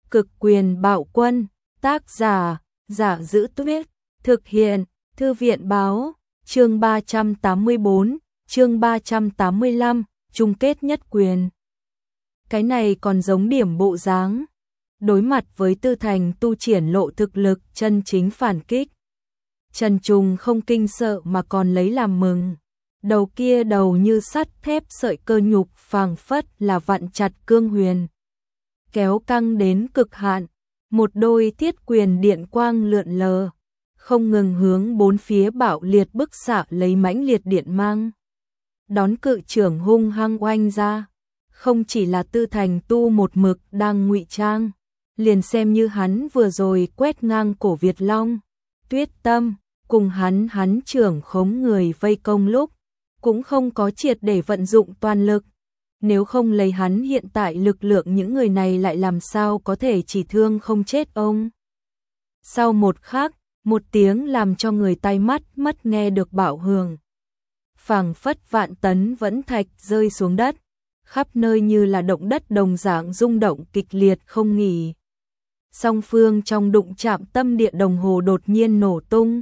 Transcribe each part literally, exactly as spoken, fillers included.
Cực quyền bạo quân, tác giả, Giả Giữ Tuyết, thực hiện, Thư viện báo, chương ba trăm tám mươi bốn, chương ba trăm tám mươi lăm, chung kết nhất quyền. Cái này còn giống điểm bộ dáng. Đối mặt với Tư Thành tu triển lộ thực lực chân chính phản kích. Trần Trùng không kinh sợ mà còn lấy làm mừng. Đầu kia đầu như sắt thép sợi cơ nhục phảng phất là vặn chặt cương huyền. Kéo căng đến cực hạn, một đôi thiết quyền điện quang lượn lờ, không ngừng hướng bốn phía bạo liệt bức xạ lấy mãnh liệt điện mang. Đón cự trưởng hung hăng oanh ra, không chỉ là Tư Thành tu một mực đang ngụy trang, liền xem như hắn vừa rồi quét ngang cổ Việt Long, Tuyết Tâm, cùng hắn hắn trưởng khống người vây công lúc, cũng không có triệt để vận dụng toàn lực. Nếu không lấy hắn hiện tại lực lượng những người này lại làm sao có thể chỉ thương không chết ông. Sau một khắc, một tiếng làm cho người tai mắt mất nghe được bạo hưởng. Phảng phất vạn tấn vẫn thạch rơi xuống đất, khắp nơi như là động đất đồng dạng rung động kịch liệt không nghỉ. Song phương trong đụng chạm tâm địa đồng hồ đột nhiên nổ tung.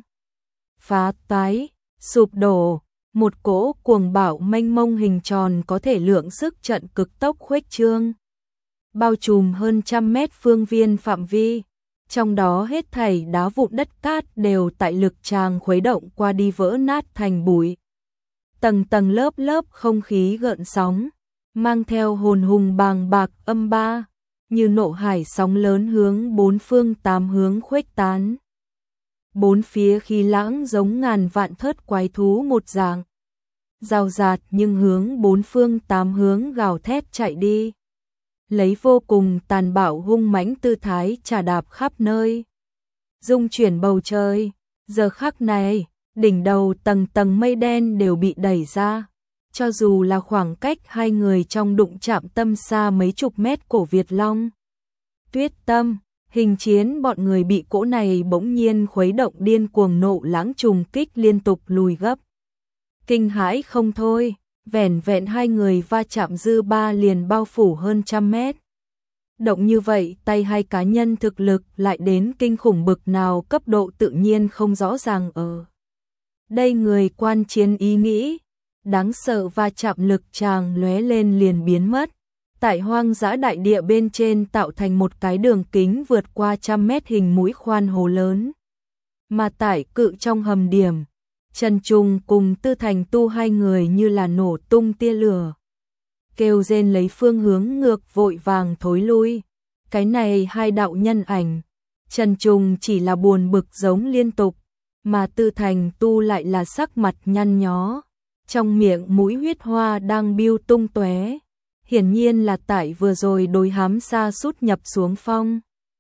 Phá toái, sụp đổ. Một cỗ cuồng bạo mênh mông hình tròn có thể lượng sức trận cực tốc khuếch trương, bao trùm hơn trăm mét phương viên phạm vi, trong đó hết thảy đá vụn đất cát đều tại lực tràng khuấy động qua đi vỡ nát thành bụi. Tầng tầng lớp lớp không khí gợn sóng, mang theo hồn hùng bàng bạc âm ba, như nộ hải sóng lớn hướng bốn phương tám hướng khuếch tán. Bốn phía khí lãng giống ngàn vạn thớt quái thú một dạng. Rào rạt nhưng hướng bốn phương tám hướng gào thét chạy đi. Lấy vô cùng tàn bạo hung mãnh tư thái trà đạp khắp nơi. Dung chuyển bầu trời. Giờ khắc này, đỉnh đầu tầng tầng mây đen đều bị đẩy ra. Cho dù là khoảng cách hai người trong đụng chạm tâm xa mấy chục mét cổ Việt Long, Tuyết Tâm, hình chiến bọn người bị cỗ này bỗng nhiên khuấy động điên cuồng nộ lãng trùng kích liên tục lùi gấp. Kinh hãi không thôi, vẻn vẹn hai người va chạm dư ba liền bao phủ hơn trăm mét. Động như vậy tay hai cá nhân thực lực lại đến kinh khủng bực nào cấp độ tự nhiên không rõ ràng ở. Đây người quan chiến ý nghĩ, đáng sợ va chạm lực tràng lóe lên liền biến mất. Tại hoang dã đại địa bên trên tạo thành một cái đường kính vượt qua trăm mét hình mũi khoan hồ lớn. Mà tại cự trong hầm điểm, Trần Trùng cùng Tư Thành tu hai người như là nổ tung tia lửa. Kêu rên lấy phương hướng ngược vội vàng thối lui. Cái này hai đạo nhân ảnh, Trần Trùng chỉ là buồn bực giống liên tục, mà Tư Thành tu lại là sắc mặt nhăn nhó. Trong miệng mũi huyết hoa đang biêu tung tóe. Hiển nhiên là tại vừa rồi đối hám xa sút nhập xuống phong.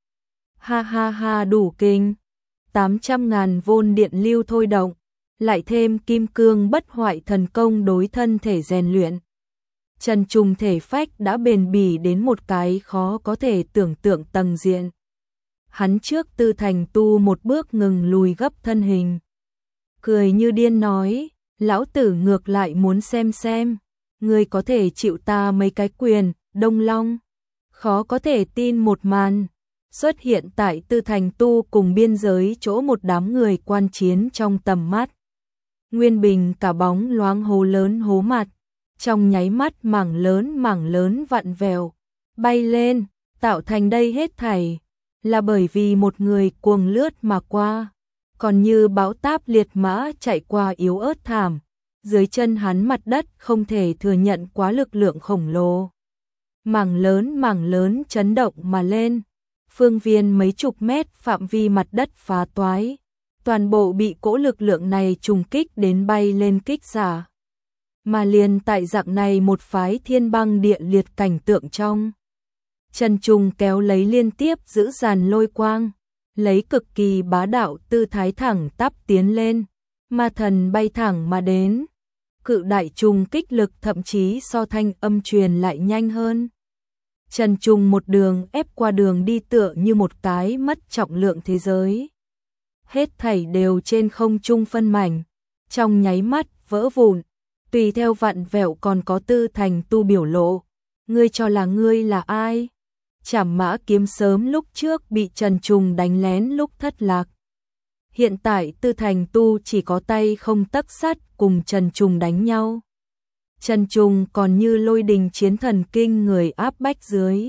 Ha ha ha đủ kinh. tám trăm ngàn vôn điện lưu thôi động. Lại thêm kim cương bất hoại thần công đối thân thể rèn luyện. Trần Trùng thể phách đã bền bỉ đến một cái khó có thể tưởng tượng tầng diện. Hắn trước Tư Thành tu một bước ngừng lùi gấp thân hình. Cười như điên nói, lão tử ngược lại muốn xem xem. Ngươi có thể chịu ta mấy cái quyền, Đông Long. Khó có thể tin một màn xuất hiện tại Tư Thành tu cùng biên giới chỗ một đám người quan chiến trong tầm mắt. Nguyên bình cả bóng loáng hố lớn hố mặt, trong nháy mắt mảng lớn mảng lớn vặn vẹo, bay lên, tạo thành đây hết thảy, là bởi vì một người cuồng lướt mà qua, còn như bão táp liệt mã chạy qua yếu ớt thảm. Dưới chân hắn mặt đất không thể thừa nhận quá lực lượng khổng lồ. Mảng lớn mảng lớn chấn động mà lên. Phương viên mấy chục mét phạm vi mặt đất phá toái. Toàn bộ bị cỗ lực lượng này trùng kích đến bay lên kích xả. Mà liền tại dạng này một phái thiên băng địa liệt cảnh tượng trong. Trần Trùng kéo lấy liên tiếp giữ dàn lôi quang. Lấy cực kỳ bá đạo tư thái thẳng tắp tiến lên. Ma thần bay thẳng mà đến. Cự đại trùng kích lực thậm chí so thanh âm truyền lại nhanh hơn. Trần Trùng một đường ép qua đường đi tựa như một cái mất trọng lượng thế giới. Hết thảy đều trên không trung phân mảnh, trong nháy mắt vỡ vụn, tùy theo vặn vẹo còn có Tư Thành tu biểu lộ. Ngươi cho là ngươi là ai? Trảm Mã kiếm sớm lúc trước bị Trần Trùng đánh lén lúc thất lạc. Hiện tại Tư Thành Tu chỉ có tay không tấc sắt cùng Trần Trùng đánh nhau. Trần Trùng còn như lôi đình chiến thần kinh người áp bách dưới.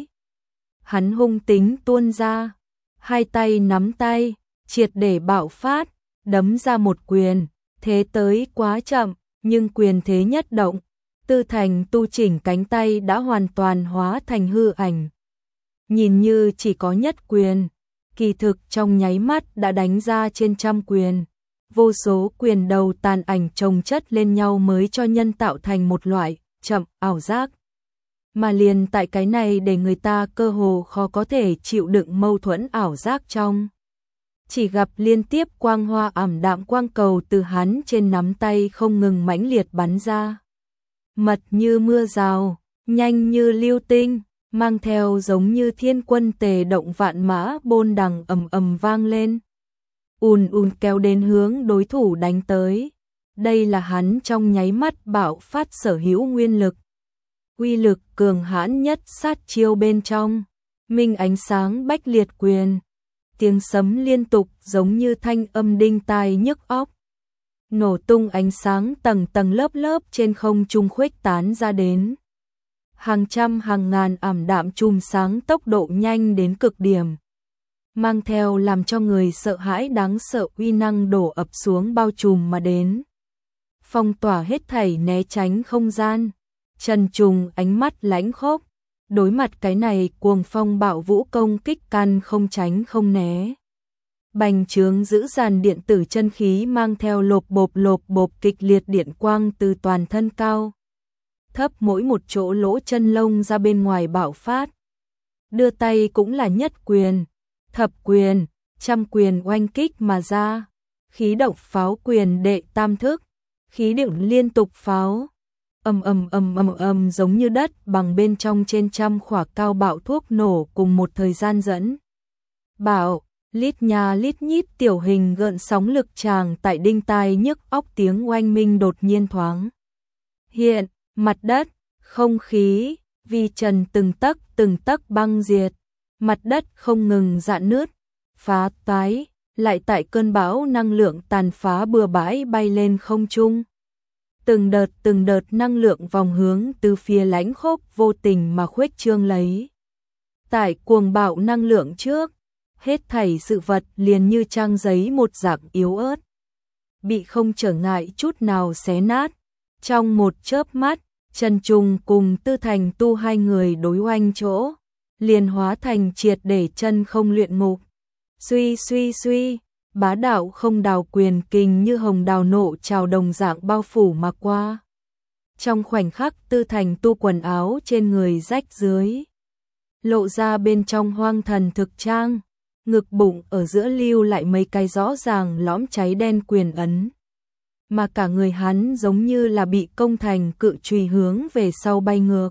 Hắn hung tính tuôn ra, hai tay nắm tay, triệt để bạo phát, đấm ra một quyền, thế tới quá chậm, nhưng quyền thế nhất động, Tư Thành Tu chỉnh cánh tay đã hoàn toàn hóa thành hư ảnh. Nhìn như chỉ có nhất quyền, kỳ thực trong nháy mắt đã đánh ra trên trăm quyền. Vô số quyền đầu tàn ảnh chồng chất lên nhau mới cho nhân tạo thành một loại chậm ảo giác. Mà liền tại cái này để người ta cơ hồ khó có thể chịu đựng mâu thuẫn ảo giác trong. Chỉ gặp liên tiếp quang hoa ảm đạm quang cầu từ hắn trên nắm tay không ngừng mãnh liệt bắn ra. Mật như mưa rào, nhanh như lưu tinh, mang theo giống như thiên quân tề động vạn mã bôn đằng ầm ầm vang lên. Ùn ùn kéo đến hướng đối thủ đánh tới. Đây là hắn trong nháy mắt bạo phát sở hữu nguyên lực. Uy lực cường hãn nhất sát chiêu bên trong. Minh ánh sáng bách liệt quyền. Tiếng sấm liên tục giống như thanh âm đinh tai nhức óc. Nổ tung ánh sáng tầng tầng lớp lớp trên không trung khuếch tán ra đến. Hàng trăm hàng ngàn ảm đạm chùm sáng tốc độ nhanh đến cực điểm. Mang theo làm cho người sợ hãi đáng sợ uy năng đổ ập xuống bao trùm mà đến. Phong tỏa hết thảy né tránh không gian. Trần Trùng ánh mắt lãnh khốc. Đối mặt cái này cuồng phong bạo vũ công kích căn không tránh không né. Bành trướng giữ dàn điện tử chân khí mang theo lộp bộp lộp bộp kịch liệt điện quang từ toàn thân cao thấp mỗi một chỗ lỗ chân lông ra bên ngoài bạo phát. Đưa tay cũng là nhất quyền, thập quyền, trăm quyền oanh kích mà ra. Khí độc pháo quyền đệ tam thức, khí điệu liên tục pháo. Ầm ầm ầm ầm ầm giống như đất bằng bên trong trên trăm khỏa cao bạo thuốc nổ cùng một thời gian dẫn. Bạo, lít nha lít nhít tiểu hình gợn sóng lực tràng tại đinh tai nhức óc tiếng oanh minh đột nhiên thoáng. Hiện, mặt đất, không khí, vi trần từng tấc từng tấc băng diệt, mặt đất không ngừng rạn nứt, phá toái, lại tại cơn bão năng lượng tàn phá bừa bãi bay lên không trung. Từng đợt từng đợt năng lượng vòng hướng từ phía lãnh khốc vô tình mà khuếch trương lấy. Tại cuồng bạo năng lượng trước, hết thảy sự vật liền như trang giấy một dạng yếu ớt, bị không trở ngại chút nào xé nát. Trong một chớp mắt, Trần Trùng cùng Tư Thành Tu hai người đối oanh chỗ, liền hóa thành triệt để chân không luyện ngục. Suy suy suy, bá đạo không đào quyền kình như hồng đào nộ trào đồng dạng bao phủ mà qua. Trong khoảnh khắc Tư Thành Tu quần áo trên người rách dưới, lộ ra bên trong hoang thần thực trang, ngực bụng ở giữa lưu lại mấy cái rõ ràng lõm cháy đen quyền ấn. Mà cả người hắn giống như là bị công thành cự chùy hướng về sau bay ngược.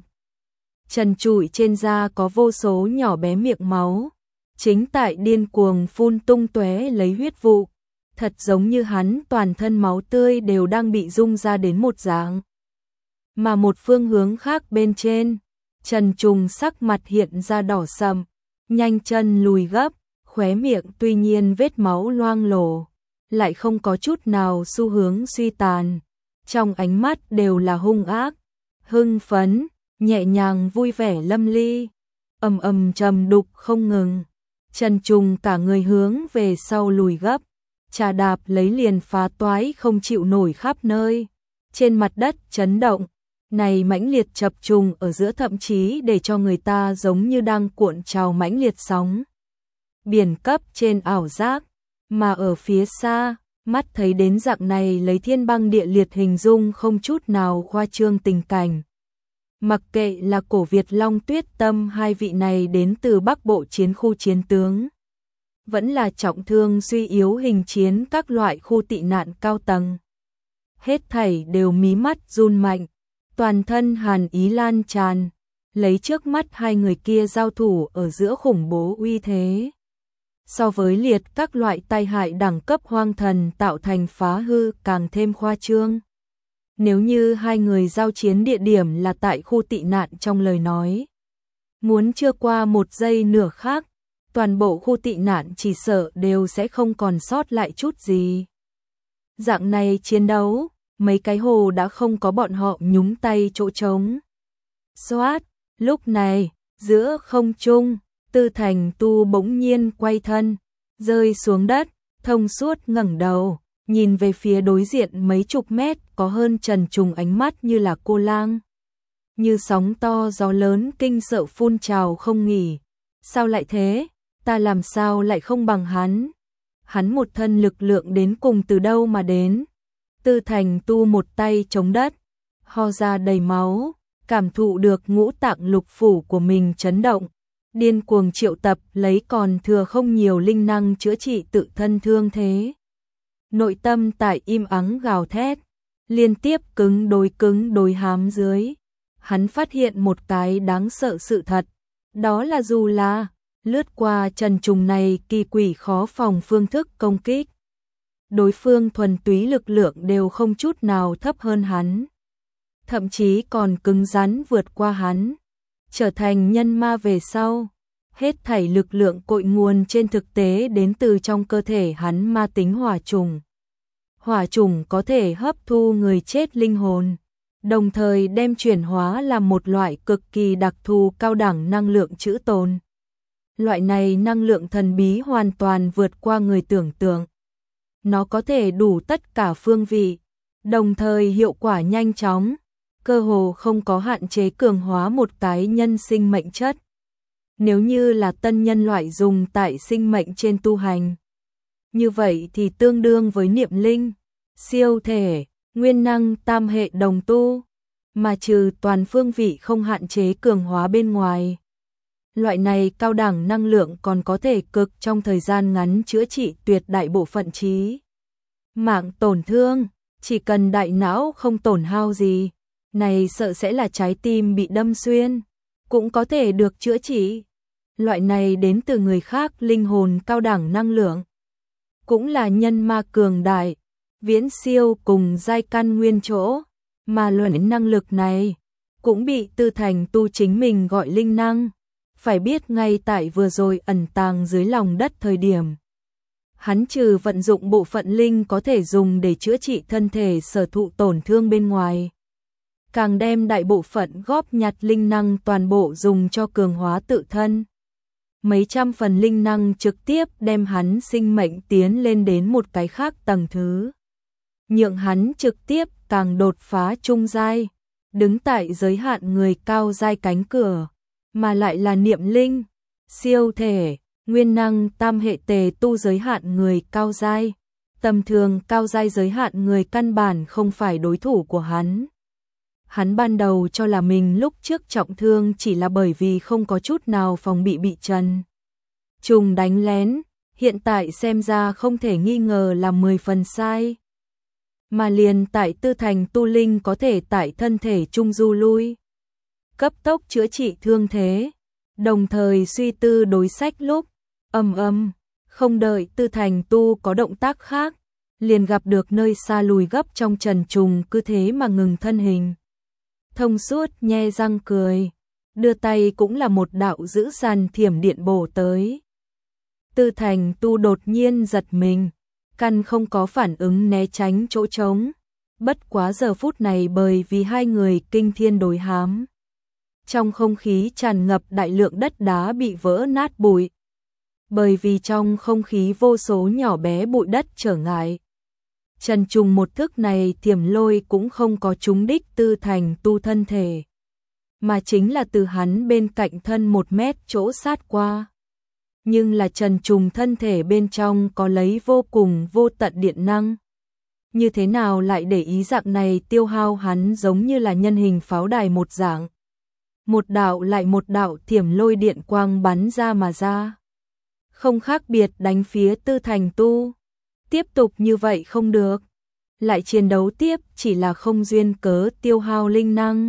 Trần trụi trên da có vô số nhỏ bé miệng máu, chính tại điên cuồng phun tung tóe lấy huyết vụ, thật giống như hắn toàn thân máu tươi đều đang bị rung ra đến một dạng. Mà một phương hướng khác bên trên, Trần Trùng sắc mặt hiện ra đỏ sầm, nhanh chân lùi gấp, khóe miệng tuy nhiên vết máu loang lổ, lại không có chút nào xu hướng suy tàn, trong ánh mắt đều là hung ác, hưng phấn, nhẹ nhàng vui vẻ lâm ly, ầm ầm trầm đục không ngừng. Trần Trùng cả người hướng về sau lùi gấp, trà đạp lấy liền phá toái không chịu nổi khắp nơi, trên mặt đất chấn động, này mãnh liệt chập trùng ở giữa thậm chí để cho người ta giống như đang cuộn trào mãnh liệt sóng. Biển cấp trên ảo giác, mà ở phía xa, mắt thấy đến dạng này lấy thiên băng địa liệt hình dung không chút nào khoa trương tình cảnh. Mặc kệ là cổ Việt Long Tuyết Tâm hai vị này đến từ Bắc Bộ chiến khu chiến tướng, vẫn là trọng thương suy yếu hình chiến các loại khu tị nạn cao tầng. Hết thảy đều mí mắt run mạnh, toàn thân hàn ý lan tràn, lấy trước mắt hai người kia giao thủ ở giữa khủng bố uy thế. So với liệt các loại tai hại đẳng cấp hoang thần tạo thành phá hư càng thêm khoa trương. Nếu như hai người giao chiến địa điểm là tại khu tị nạn trong lời nói, Muốn chưa qua một giây nửa khác, toàn bộ khu tị nạn chỉ sợ đều sẽ không còn sót lại chút gì. Dạng này chiến đấu, mấy cái hồ đã không có bọn họ nhúng tay chỗ trống. Xoát, lúc này, giữa không trung, Tư Thành Tu bỗng nhiên quay thân, rơi xuống đất, thông suốt ngẩng đầu, nhìn về phía đối diện mấy chục mét có hơn Trần Trùng, ánh mắt như là cô lang. Như sóng to gió lớn kinh sợ phun trào không nghỉ. Sao lại thế? Ta làm sao lại không bằng hắn? Hắn một thân lực lượng đến cùng từ đâu mà đến? Tư Thành Tu một tay chống đất, ho ra đầy máu, cảm thụ được ngũ tạng lục phủ của mình chấn động, điên cuồng triệu tập lấy còn thừa không nhiều linh năng chữa trị tự thân thương thế. Nội tâm tại im ắng gào thét, liên tiếp cứng đối cứng đối hám dưới. Hắn phát hiện một cái đáng sợ sự thật, đó là dù là lướt qua Trần Trùng này kỳ quỷ khó phòng phương thức công kích, đối phương thuần túy lực lượng đều không chút nào thấp hơn hắn, thậm chí còn cứng rắn vượt qua hắn. Trở thành nhân ma về sau, hết thảy lực lượng cội nguồn trên thực tế đến từ trong cơ thể hắn ma tính hỏa trùng. Hỏa trùng có thể hấp thu người chết linh hồn, đồng thời đem chuyển hóa làm một loại cực kỳ đặc thù cao đẳng năng lượng trữ tồn. Loại này năng lượng thần bí hoàn toàn vượt qua người tưởng tượng. Nó có thể đủ tất cả phương vị, đồng thời hiệu quả nhanh chóng, cơ hồ không có hạn chế cường hóa một cái nhân sinh mệnh chất. Nếu như là tân nhân loại dùng tại sinh mệnh trên tu hành, như vậy thì tương đương với niệm linh, siêu thể, nguyên năng tam hệ đồng tu, mà trừ toàn phương vị không hạn chế cường hóa bên ngoài. Loại này cao đẳng năng lượng còn có thể cực trong thời gian ngắn chữa trị tuyệt đại bộ phận trí mạng tổn thương, chỉ cần đại não không tổn hao gì, này sợ sẽ là trái tim bị đâm xuyên, cũng có thể được chữa trị. Loại này đến từ người khác linh hồn cao đẳng năng lượng, cũng là nhân ma cường đại, viễn siêu cùng giai căn nguyên chỗ, mà loại năng lực này cũng bị Tư Thành Tu chính mình gọi linh năng. Phải biết ngay tại vừa rồi ẩn tàng dưới lòng đất thời điểm, hắn trừ vận dụng bộ phận linh có thể dùng để chữa trị thân thể sở thụ tổn thương bên ngoài, càng đem đại bộ phận góp nhặt linh năng toàn bộ dùng cho cường hóa tự thân. Mấy trăm phần linh năng trực tiếp đem hắn sinh mệnh tiến lên đến một cái khác tầng thứ, nhượng hắn trực tiếp càng đột phá trung giai, đứng tại giới hạn người cao giai cánh cửa, mà lại là niệm linh, siêu thể, nguyên năng tam hệ tề tu giới hạn người cao giai. Tầm thường cao giai giới hạn người căn bản không phải đối thủ của hắn. Hắn ban đầu cho là mình lúc trước trọng thương chỉ là bởi vì không có chút nào phòng bị bị Trần Trùng đánh lén, hiện tại xem ra không thể nghi ngờ là mười phần sai. Mà liền tại Tư Thành Tu linh có thể tại thân thể trung du lui, cấp tốc chữa trị thương thế, đồng thời suy tư đối sách lúc, ầm ầm, không đợi Tư Thành Tu có động tác khác, liền gặp được nơi xa lùi gấp trong Trần Trùng cứ thế mà ngừng thân hình. Thông suốt nhe răng cười, đưa tay cũng là một đạo dữ dằn thiểm điện bổ tới. Tư Thành Tu đột nhiên giật mình, căn không có phản ứng né tránh chỗ trống, bất quá giờ phút này bởi vì hai người kinh thiên đối hám, trong không khí tràn ngập đại lượng đất đá bị vỡ nát bụi. Bởi vì trong không khí vô số nhỏ bé bụi đất trở ngại, Trần Trùng một thức này thiểm lôi cũng không có trúng đích Tư Thành Tu thân thể, mà chính là từ hắn bên cạnh thân một mét chỗ sát qua. Nhưng là Trần Trùng thân thể bên trong có lấy vô cùng vô tận điện năng. Như thế nào lại để ý dạng này tiêu hao hắn giống như là nhân hình pháo đài một dạng. Một đạo lại một đạo thiểm lôi điện quang bắn ra mà ra. Không khác biệt đánh phía Tư Thành Tu. Tiếp tục như vậy không được. Lại chiến đấu tiếp chỉ là không duyên cớ tiêu hao linh năng.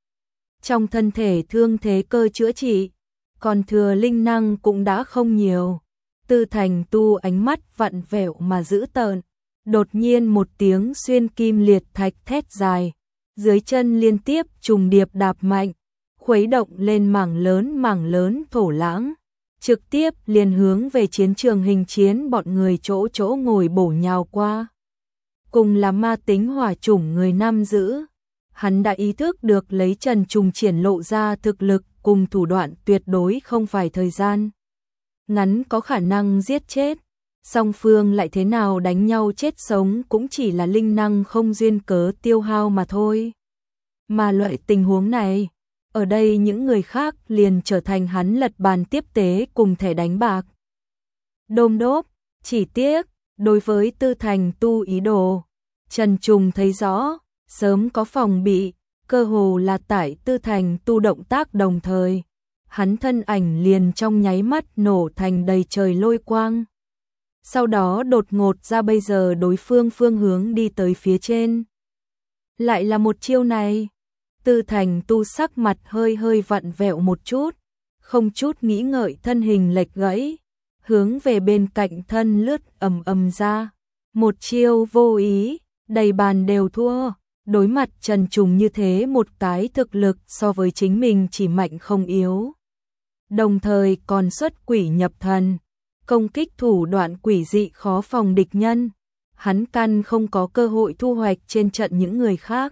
Trong thân thể thương thế cơ chữa trị, còn thừa linh năng cũng đã không nhiều. Tư Thành Tu ánh mắt vặn vẹo mà dữ tợn. Đột nhiên một tiếng xuyên kim liệt thạch thét dài. Dưới chân liên tiếp trùng điệp đạp mạnh. khuấy động lên mảng lớn mảng lớn thổ lãng, trực tiếp liền hướng về chiến trường hình chiến bọn người chỗ chỗ ngồi bổ nhào qua. Cùng là ma tính hỏa chủng người nam giữ, hắn đã ý thức được lấy Trần Trùng triển lộ ra thực lực cùng thủ đoạn tuyệt đối không phải thời gian ngắn có khả năng giết chết. Song phương lại thế nào đánh nhau chết sống cũng chỉ là linh năng không duyên cớ tiêu hao mà thôi. Mà loại tình huống này, ở đây những người khác liền trở thành hắn lật bàn tiếp tế cùng thẻ đánh bạc. Đôm đốp, chỉ tiếc, đối với Tư Thành Tu ý đồ, Trần Trùng thấy rõ, sớm có phòng bị, cơ hồ là tại Tư Thành Tu động tác đồng thời. Hắn thân ảnh liền trong nháy mắt nổ thành đầy trời lôi quang. Sau đó đột ngột ra bây giờ đối phương phương hướng đi tới phía trên. Lại là một chiêu này. Tư Thành Tu sắc mặt hơi hơi vặn vẹo một chút, không chút nghĩ ngợi thân hình lệch gãy, hướng về bên cạnh thân lướt ầm ầm ra. Một chiêu vô ý, đầy bàn đều thua. Đối mặt Trần Trùng như thế một cái thực lực so với chính mình chỉ mạnh không yếu. Đồng thời còn xuất quỷ nhập thần, công kích thủ đoạn quỷ dị khó phòng địch nhân. Hắn căn không có cơ hội thu hoạch trên trận những người khác.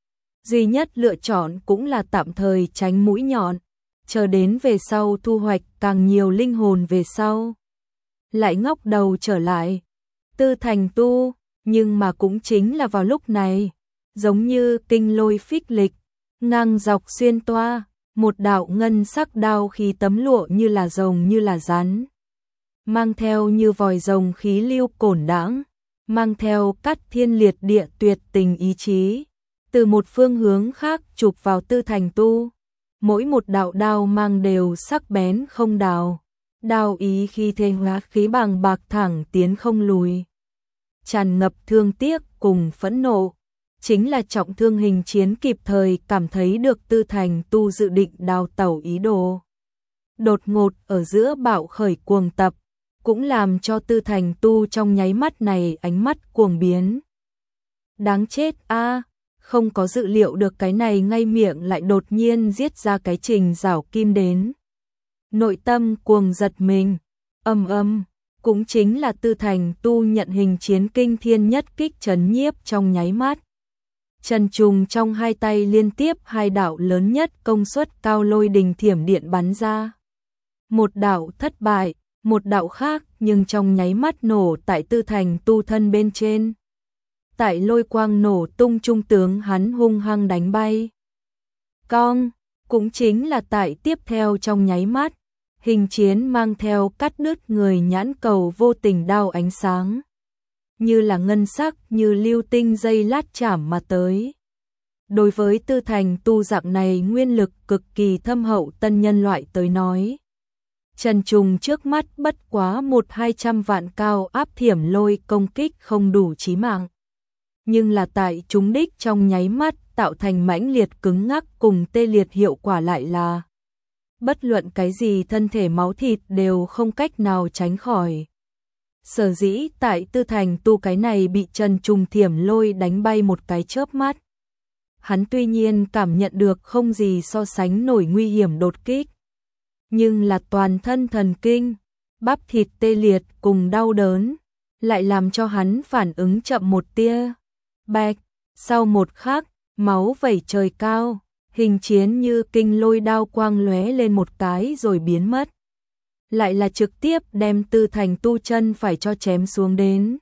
Duy nhất lựa chọn cũng là tạm thời tránh mũi nhọn, chờ đến về sau thu hoạch càng nhiều linh hồn về sau. Lại ngóc đầu trở lại, Tư Thành Tu, nhưng mà cũng chính là vào lúc này, giống như kinh lôi phích lịch, ngang dọc xuyên toa, một đạo ngân sắc đao khí tấm lụa như là rồng như là rắn. Mang theo như vòi rồng khí lưu cổn đãng, mang theo cắt thiên liệt địa tuyệt tình ý chí. Từ một phương hướng khác chụp vào Tư Thành Tu, mỗi một đạo đao mang đều sắc bén không đào, đao ý khi thê hóa khí bằng bạc thẳng tiến không lùi. Tràn ngập thương tiếc cùng phẫn nộ, chính là trọng thương hình chiến kịp thời cảm thấy được Tư Thành Tu dự định đào tẩu ý đồ. Đột ngột ở giữa bạo khởi cuồng tập, cũng làm cho Tư Thành Tu trong nháy mắt này ánh mắt cuồng biến. Đáng chết a, không có dự liệu được cái này ngay miệng lại đột nhiên giết ra cái Trình Giảo Kim đến. Nội tâm cuồng giật mình, âm âm, cũng chính là Tư Thành Tu nhận hình chiến kinh thiên nhất kích chấn nhiếp trong nháy mắt. Trần Trùng trong hai tay liên tiếp hai đạo lớn nhất công suất cao lôi đình thiểm điện bắn ra. Một đạo thất bại, một đạo khác nhưng trong nháy mắt nổ tại Tư Thành Tu thân bên trên. Tại lôi quang nổ tung trung tướng hắn hung hăng đánh bay. Cong, cũng chính là tại tiếp theo trong nháy mắt, hình chiến mang theo cắt đứt người nhãn cầu vô tình đao ánh sáng. Như là ngân sắc như lưu tinh dây lát chảm mà tới. Đối với Tư Thành Tu dạng này nguyên lực cực kỳ thâm hậu tân nhân loại tới nói, Trần Trùng trước mắt bất quá một hai trăm vạn cao áp thiểm lôi công kích không đủ chí mạng. Nhưng là tại trúng đích trong nháy mắt tạo thành mãnh liệt cứng ngắc cùng tê liệt hiệu quả lại là bất luận cái gì thân thể máu thịt đều không cách nào tránh khỏi. Sở dĩ tại Tư Thành Tu cái này bị Trần Trùng thiểm lôi đánh bay một cái chớp mắt. Hắn tuy nhiên cảm nhận được không gì so sánh nổi nguy hiểm đột kích. Nhưng là toàn thân thần kinh, bắp thịt tê liệt cùng đau đớn, lại làm cho hắn phản ứng chậm một tia. Bạch, sau một khắc, máu vẩy trời cao, hình chiến như kinh lôi đao quang lóe lên một cái rồi biến mất. Lại là trực tiếp đem Tư Thành Tu chân phải cho chém xuống đến.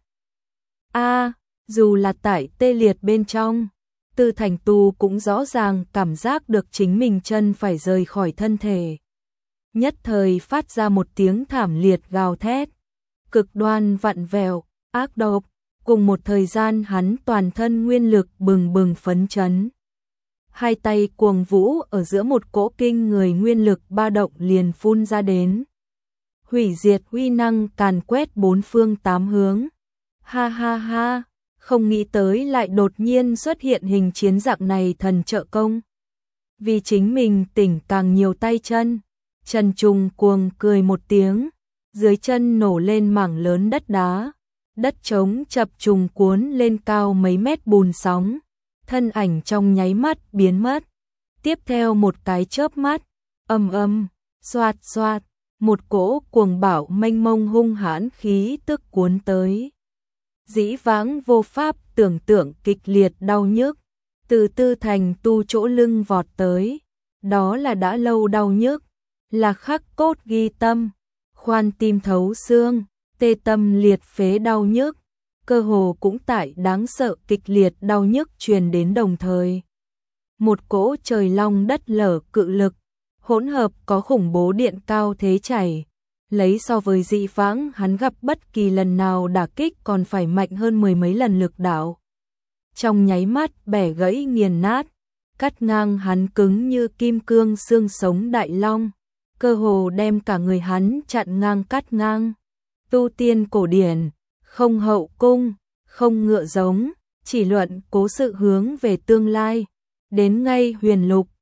A, dù là tại tê liệt bên trong, Tư Thành Tu cũng rõ ràng cảm giác được chính mình chân phải rời khỏi thân thể. Nhất thời phát ra một tiếng thảm liệt gào thét, cực đoan vặn vẹo, ác độc, cùng một thời gian hắn toàn thân nguyên lực bừng bừng phấn chấn. Hai tay cuồng vũ ở giữa một cỗ kinh người nguyên lực ba động liền phun ra đến. Hủy diệt uy năng càn quét bốn phương tám hướng. Ha ha ha, không nghĩ tới lại đột nhiên xuất hiện hình chiến dạng này thần trợ công. Vì chính mình tỉnh càng nhiều tay chân, Trần Trùng cuồng cười một tiếng, dưới chân nổ lên mảng lớn đất đá, đất trống chập trùng cuốn lên cao mấy mét bùn sóng, thân ảnh trong nháy mắt biến mất. Tiếp theo một cái chớp mắt, ầm ầm, xoạt xoạt, một cỗ cuồng bạo mênh mông hung hãn khí tức cuốn tới. Dĩ vãng vô pháp tưởng tượng kịch liệt đau nhức, từ Tư Thành Tu chỗ lưng vọt tới, đó là đã lâu đau nhức, là khắc cốt ghi tâm, khoan tim thấu xương, tê tâm liệt phế đau nhức, cơ hồ cũng tại đáng sợ kịch liệt đau nhức truyền đến đồng thời. Một cỗ trời long đất lở cự lực, hỗn hợp có khủng bố điện cao thế chảy, lấy so với dị vãng hắn gặp bất kỳ lần nào đả kích còn phải mạnh hơn mười mấy lần lực đạo. Trong nháy mắt bẻ gãy nghiền nát, cắt ngang hắn cứng như kim cương xương sống đại long, cơ hồ đem cả người hắn chặn ngang cắt ngang. Tu tiên cổ điển, không hậu cung, không ngựa giống, chỉ luận cố sự hướng về tương lai, đến ngay huyền lục,